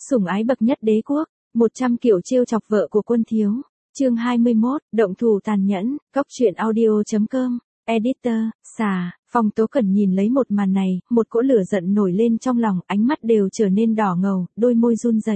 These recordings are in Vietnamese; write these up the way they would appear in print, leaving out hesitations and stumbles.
Sủng ái bậc nhất đế quốc, 100 kiểu trêu chọc vợ của quân thiếu. Chương 21, động thủ tàn nhẫn, góc truyện audio.com, editor, Phong Tố Cẩn nhìn lấy một màn này, một cỗ lửa giận nổi lên trong lòng, ánh mắt đều trở nên đỏ ngầu, đôi môi run rẩy.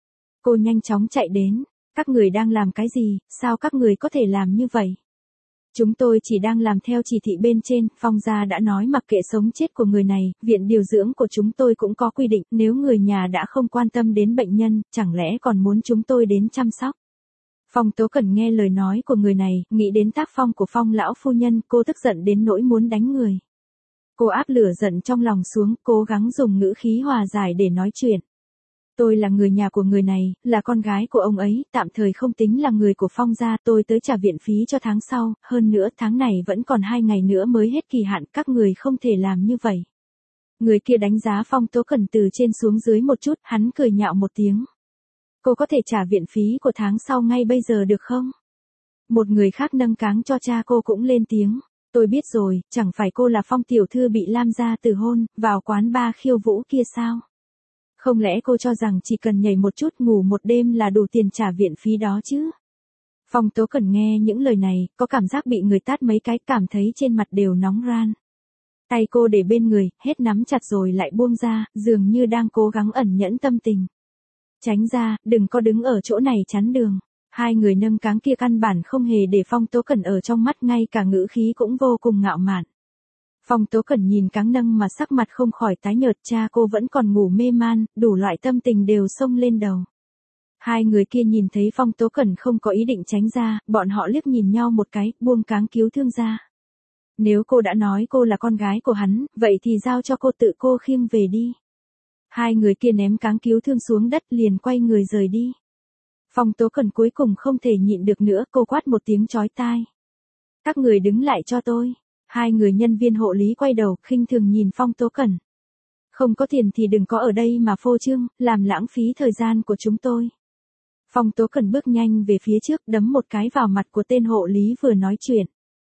Cô nhanh chóng chạy đến, các người đang làm cái gì, sao các người có thể làm như vậy? Chúng tôi chỉ đang làm theo chỉ thị bên trên, Phong gia đã nói mặc kệ sống chết của người này, viện điều dưỡng của chúng tôi cũng có quy định, nếu người nhà đã không quan tâm đến bệnh nhân, chẳng lẽ còn muốn chúng tôi đến chăm sóc? Phong Tố Cẩn nghe lời nói của người này, nghĩ đến tác phong của Phong lão phu nhân, cô tức giận đến nỗi muốn đánh người. Cô áp lửa giận trong lòng xuống, cố gắng dùng ngữ khí hòa giải để nói chuyện. Tôi là người nhà của người này, là con gái của ông ấy, tạm thời không tính là người của Phong gia, tôi tới trả viện phí cho tháng sau, hơn nữa tháng này vẫn còn 2 ngày nữa mới hết kỳ hạn, các người không thể làm như vậy. Người kia đánh giá Phong Tố Cẩn từ trên xuống dưới một chút, hắn cười nhạo một tiếng. Cô có thể trả viện phí của tháng sau ngay bây giờ được không? Một người khác nâng cáng cho cha cô cũng lên tiếng. Tôi biết rồi, chẳng phải cô là Phong tiểu thư bị Lam gia từ hôn, vào quán bar khiêu vũ kia sao? Không lẽ cô cho rằng chỉ cần nhảy một chút ngủ một đêm là đủ tiền trả viện phí đó chứ? Phong Tố Cẩn nghe những lời này, có cảm giác bị người tát mấy cái, cảm thấy trên mặt đều nóng ran. Tay cô để bên người, hết nắm chặt rồi lại buông ra, dường như đang cố gắng ẩn nhẫn tâm tình. Tránh ra, đừng có đứng ở chỗ này chắn đường. Hai người nâng cáng kia căn bản không hề để Phong Tố Cẩn ở trong mắt, ngay cả ngữ khí cũng vô cùng ngạo mạn. Phong Tố Cẩn nhìn cáng nâng mà sắc mặt không khỏi tái nhợt, cha cô vẫn còn ngủ mê man, đủ loại tâm tình đều xông lên đầu. Hai người kia nhìn thấy Phong Tố Cẩn không có ý định tránh ra, bọn họ liếc nhìn nhau một cái, buông cáng cứu thương ra. Nếu cô đã nói cô là con gái của hắn, vậy thì giao cho cô tự cô khiêng về đi. Hai người kia ném cáng cứu thương xuống đất liền quay người rời đi. Phong Tố Cẩn cuối cùng không thể nhịn được nữa, cô quát một tiếng chói tai. Các người đứng lại cho tôi. Hai người nhân viên hộ lý quay đầu, khinh thường nhìn Phong Tố Cẩn. Không có tiền thì đừng có ở đây mà phô trương, làm lãng phí thời gian của chúng tôi. Phong Tố Cẩn bước nhanh về phía trước, đấm một cái vào mặt của tên hộ lý vừa nói chuyện.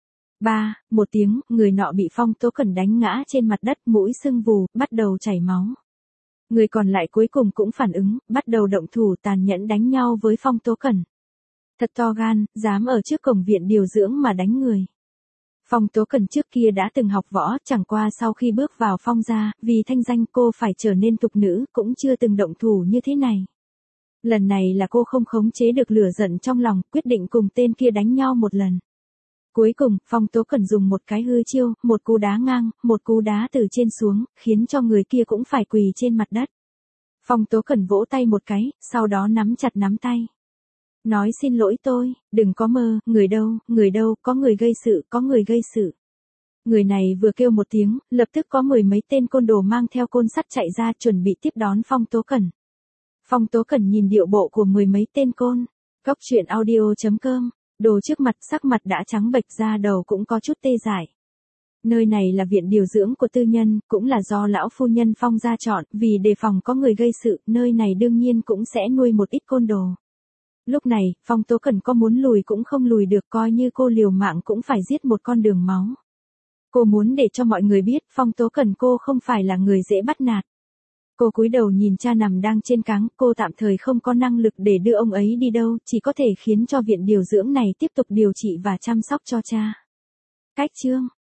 Một tiếng, người nọ bị Phong Tố Cẩn đánh ngã trên mặt đất, mũi sưng vù, bắt đầu chảy máu. Người còn lại cuối cùng cũng phản ứng, bắt đầu động thủ tàn nhẫn đánh nhau với Phong Tố Cẩn. Thật to gan, dám ở trước cổng viện điều dưỡng mà đánh người. Phong Tố Cẩn trước kia đã từng học võ, chẳng qua sau khi bước vào Phong gia, vì thanh danh cô phải trở nên tục nữ, cũng chưa từng động thủ như thế này. Lần này là cô không khống chế được lửa giận trong lòng, quyết định cùng tên kia đánh nhau một lần. Cuối cùng, Phong Tố Cẩn dùng một cái hư chiêu, một cú đá ngang, một cú đá từ trên xuống, khiến cho người kia cũng phải quỳ trên mặt đất. Phong Tố Cẩn vỗ tay một cái, sau đó nắm chặt nắm tay. Nói xin lỗi tôi, đừng có mơ, người đâu, có người gây sự. Người này vừa kêu một tiếng, lập tức có 10 mấy tên côn đồ mang theo côn sắt chạy ra chuẩn bị tiếp đón Phong Tố Cẩn. Phong Tố Cẩn nhìn điệu bộ của 10 mấy tên côn. Góc truyện audio.com, đồ trước mặt, sắc mặt đã trắng bệch, da đầu cũng có chút tê dại. Nơi này là viện điều dưỡng của tư nhân, cũng là do lão phu nhân Phong gia chọn, vì đề phòng có người gây sự, nơi này đương nhiên cũng sẽ nuôi một ít côn đồ. Lúc này, Phong Tố Cẩn có muốn lùi cũng không lùi được, coi như cô liều mạng cũng phải giết một con đường máu. Cô muốn để cho mọi người biết, Phong Tố Cẩn cô không phải là người dễ bắt nạt. Cô cúi đầu nhìn cha nằm đang trên cáng, cô tạm thời không có năng lực để đưa ông ấy đi đâu, chỉ có thể khiến cho viện điều dưỡng này tiếp tục điều trị và chăm sóc cho cha. Cách chương